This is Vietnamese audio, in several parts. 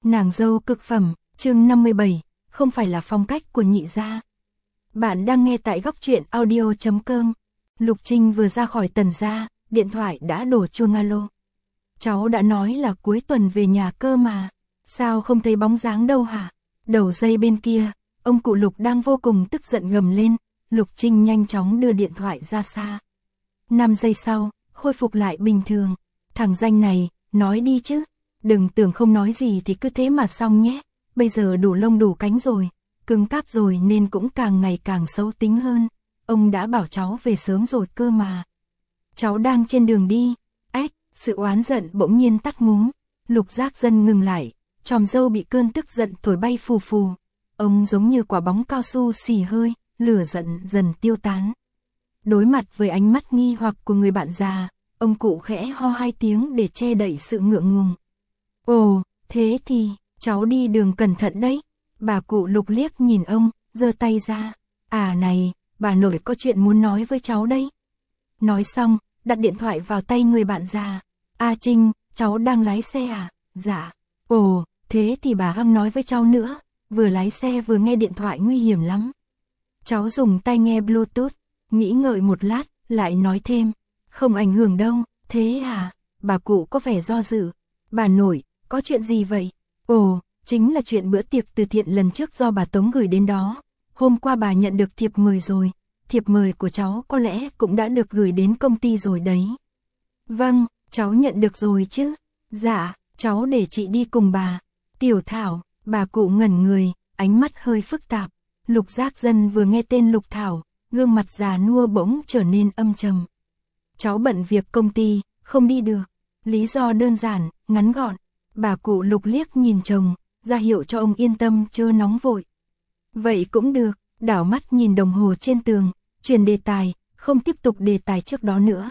Nàng dâu cực phẩm, chương 57, không phải là phong cách của nhị gia. Bạn đang nghe tại góc truyện audio.com. Lục Trinh vừa ra khỏi Tần gia, điện thoại đã đổ chuông alo. Cháu đã nói là cuối tuần về nhà cơ mà, sao không thấy bóng dáng đâu hả? Đầu dây bên kia, ông cụ Lục đang vô cùng tức giận gầm lên. Lục Trinh nhanh chóng đưa điện thoại ra xa. 5 giây sau, khôi phục lại bình thường. Thằng danh này, nói đi chứ. Đừng tưởng không nói gì thì cứ thế mà xong nhé. Bây giờ đủ lông đủ cánh rồi, cứng cáp rồi nên cũng càng ngày càng xấu tính hơn. Ông đã bảo cháu về sớm rồi cơ mà. Cháu đang trên đường đi. Ếch, sự oán giận bỗng nhiên tắt ngúm. Lục Giác Dân ngừng lại, chòm râu bị cơn tức giận thổi bay phù phù. Ông giống như quả bóng cao su xì hơi, lửa giận dần tiêu tán. Đối mặt với ánh mắt nghi hoặc của người bạn già, ông cụ khẽ ho 2 tiếng để che đậy sự ngượng ngùng. Ồ, thế thì, cháu đi đường cẩn thận đấy. Bà cụ Lục liếc nhìn ông, giơ tay ra. À này, bà nội có chuyện muốn nói với cháu đây. Nói xong, đặt điện thoại vào tay người bạn già. A Trinh, cháu đang lái xe à? Dạ. Ồ, thế thì bà Hâm nói với cháu nữa. Vừa lái xe vừa nghe điện thoại nguy hiểm lắm. Cháu dùng tai nghe Bluetooth, nghĩ ngợi một lát, lại nói thêm. Không ảnh hưởng đâu, thế à? Bà cụ có vẻ do dự. Bà nội, có chuyện gì vậy? Ồ, chính là chuyện bữa tiệc từ thiện lần trước do bà Tống gửi đến đó. Hôm qua bà nhận được thiệp mời rồi. Thiệp mời của cháu có lẽ cũng đã được gửi đến công ty rồi đấy. Vâng, cháu nhận được rồi chứ. Dạ, cháu để chị đi cùng bà. Tiểu Thảo, bà cụ ngẩn người, ánh mắt hơi phức tạp. Lục Giác Dân vừa nghe tên Lục Thảo, gương mặt già nua bỗng trở nên âm trầm. Cháu bận việc công ty, không đi được. Lý do đơn giản, ngắn gọn. Bà cụ Lục liếc nhìn chồng, ra hiệu cho ông yên tâm chớ nóng vội. Vậy cũng được, đảo mắt nhìn đồng hồ trên tường, chuyển đề tài, không tiếp tục đề tài trước đó nữa.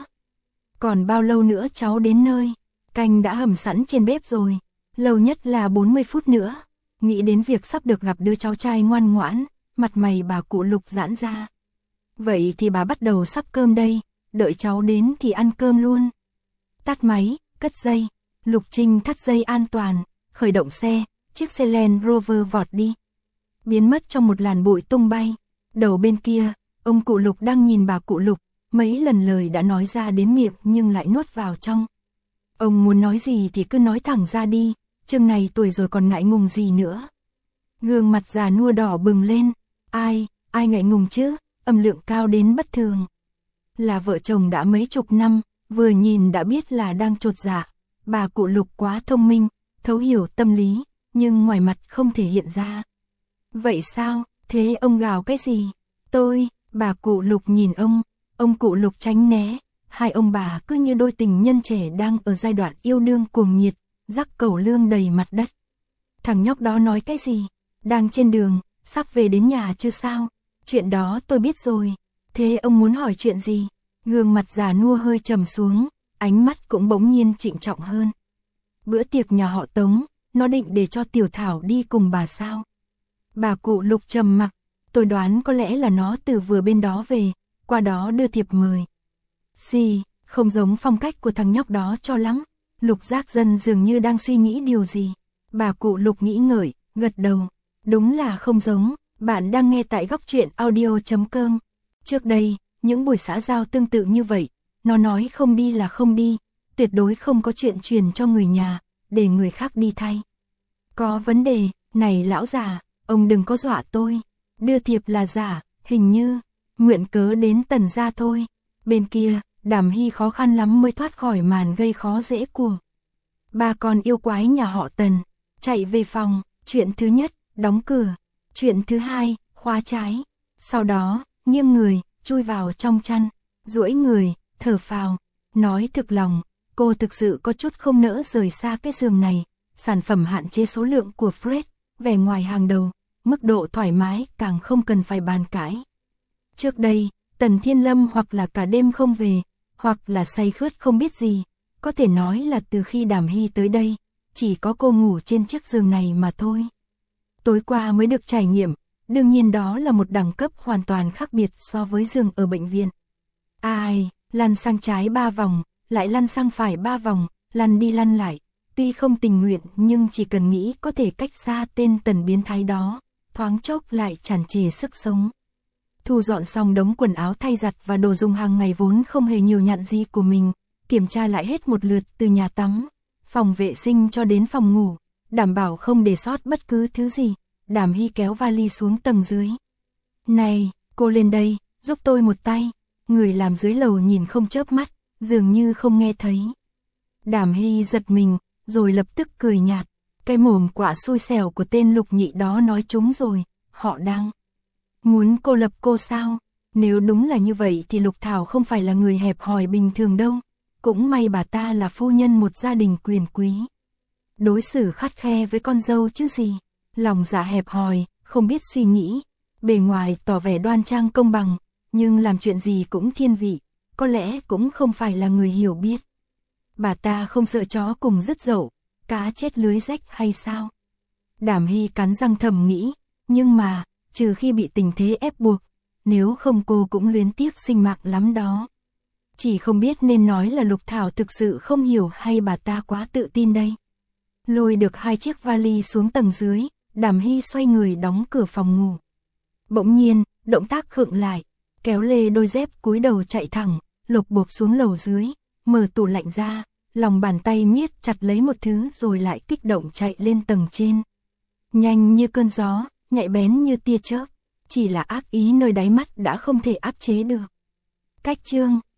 Còn bao lâu nữa cháu đến nơi? Canh đã hầm sẵn trên bếp rồi, lâu nhất là 40 phút nữa. Nghĩ đến việc sắp được gặp đứa cháu trai ngoan ngoãn, mặt mày bà cụ Lục giãn ra. Vậy thì bà bắt đầu sắp cơm đây, đợi cháu đến thì ăn cơm luôn. Tắt máy, cất dây. Lục Trinh thắt dây an toàn, khởi động xe, chiếc xe Land Rover vọt đi. Biến mất trong một làn bụi tung bay. Đầu bên kia, ông cụ Lục đang nhìn bà cụ Lục, mấy lần lời đã nói ra đến miệng nhưng lại nuốt vào trong. Ông muốn nói gì thì cứ nói thẳng ra đi, chừng này tuổi rồi còn ngại ngùng gì nữa. Gương mặt già nua đỏ bừng lên, ai ngại ngùng chứ, âm lượng cao đến bất thường. Là vợ chồng đã mấy chục năm, vừa nhìn đã biết là đang chột dạ. Bà cụ Lục quá thông minh, thấu hiểu tâm lý, nhưng ngoài mặt không thể hiện ra. Vậy sao, thế ông gào cái gì? Bà cụ Lục nhìn ông cụ Lục tránh né. Hai ông bà cứ như đôi tình nhân trẻ đang ở giai đoạn yêu đương cuồng nhiệt, rắc cẩu lương đầy mặt đất. Thằng nhóc đó nói cái gì? Đang trên đường, sắp về đến nhà chứ sao? Chuyện đó tôi biết rồi. Thế ông muốn hỏi chuyện gì? Gương mặt già nua hơi trầm xuống, ánh mắt cũng bỗng nhiên trịnh trọng hơn. Bữa tiệc nhà họ Tống, nó định để cho Tiểu Thảo đi cùng bà sao? Bà cụ Lục trầm mặc, tôi đoán có lẽ là nó từ vừa bên đó về, qua đó đưa thiệp mời. Không giống phong cách của thằng nhóc đó cho lắm. Lục Giác Dân dường như đang suy nghĩ điều gì. Bà cụ Lục nghĩ ngợi, gật đầu. Đúng là không giống, bạn đang nghe tại góc truyện audio.com. Trước đây, những buổi xã giao tương tự như vậy, nó nói không đi là không đi, tuyệt đối không có chuyện truyền cho người nhà, để người khác đi thay. Có vấn đề, này lão già, ông đừng có dọa tôi. Đưa thiệp là giả, hình như, nguyện cớ đến Tần gia thôi. Bên kia, Đàm Hy khó khăn lắm mới thoát khỏi màn gây khó dễ của ba con yêu quái nhà họ Tần. Chạy về phòng, chuyện thứ nhất, đóng cửa. Chuyện thứ hai, khóa trái. Sau đó, nghiêng người, chui vào trong chăn, duỗi người, thở phào. Nói thực lòng, cô thực sự có chút không nỡ rời xa cái giường này. Sản phẩm hạn chế số lượng của Fred, vẻ ngoài hàng đầu, mức độ thoải mái càng không cần phải bàn cãi. Trước đây, Tần Thiên Lâm hoặc là cả đêm không về, hoặc là say khướt không biết gì, có thể nói là từ khi Đàm Hy tới đây, chỉ có cô ngủ trên chiếc giường này mà thôi. Tối qua mới được trải nghiệm, đương nhiên đó là một đẳng cấp hoàn toàn khác biệt so với giường ở bệnh viện. Lăn sang trái 3 vòng, lại lăn sang phải 3 vòng, lăn đi lăn lại, Tuy không tình nguyện nhưng chỉ cần nghĩ có thể cách xa tên Tần biến thái đó, thoáng chốc lại tràn trề sức sống. Thu dọn xong đống quần áo thay giặt và đồ dùng hàng ngày vốn không hề nhiều nhặn gì của mình, kiểm tra lại hết một lượt từ nhà tắm, phòng vệ sinh cho đến phòng ngủ, đảm bảo không để sót bất cứ thứ gì. Đàm Hy kéo vali xuống tầng dưới. Này, cô lên đây, giúp tôi một tay. Người làm dưới lầu nhìn không chớp mắt, dường như không nghe thấy. Đàm Hy giật mình, rồi lập tức cười nhạt. Cái mồm quạ xui xẻo của tên Lục Nhị đó nói trúng rồi, họ đang muốn cô lập cô sao? Nếu đúng là như vậy thì Lục Thảo không phải là người hẹp hòi bình thường đâu. Cũng may bà ta là phu nhân một gia đình quyền quý. Đối xử khắt khe với con dâu chứ gì. Lòng dạ hẹp hòi, không biết suy nghĩ. Bề ngoài tỏ vẻ đoan trang công bằng, nhưng làm chuyện gì cũng thiên vị. Có lẽ cũng không phải là người hiểu biết. Bà ta không sợ chó cùng rứt dậu, cá chết lưới rách hay sao? Đàm Hy cắn răng thầm nghĩ, nhưng mà, trừ khi bị tình thế ép buộc, nếu không cô cũng luyến tiếc sinh mạng lắm đó. Chỉ không biết nên nói là Lục Thảo thực sự không hiểu hay bà ta quá tự tin đây. Lôi được 2 chiếc vali xuống tầng dưới, Đàm Hy xoay người đóng cửa phòng ngủ. Bỗng nhiên, động tác khựng lại, kéo lê đôi dép cúi đầu chạy thẳng, lộp bộp xuống lầu dưới, mở tủ lạnh ra, lòng bàn tay miết chặt lấy một thứ rồi lại kích động chạy lên tầng trên. Nhanh như cơn gió, nhạy bén như tia chớp, chỉ là ác ý nơi đáy mắt đã không thể áp chế được. Cách chương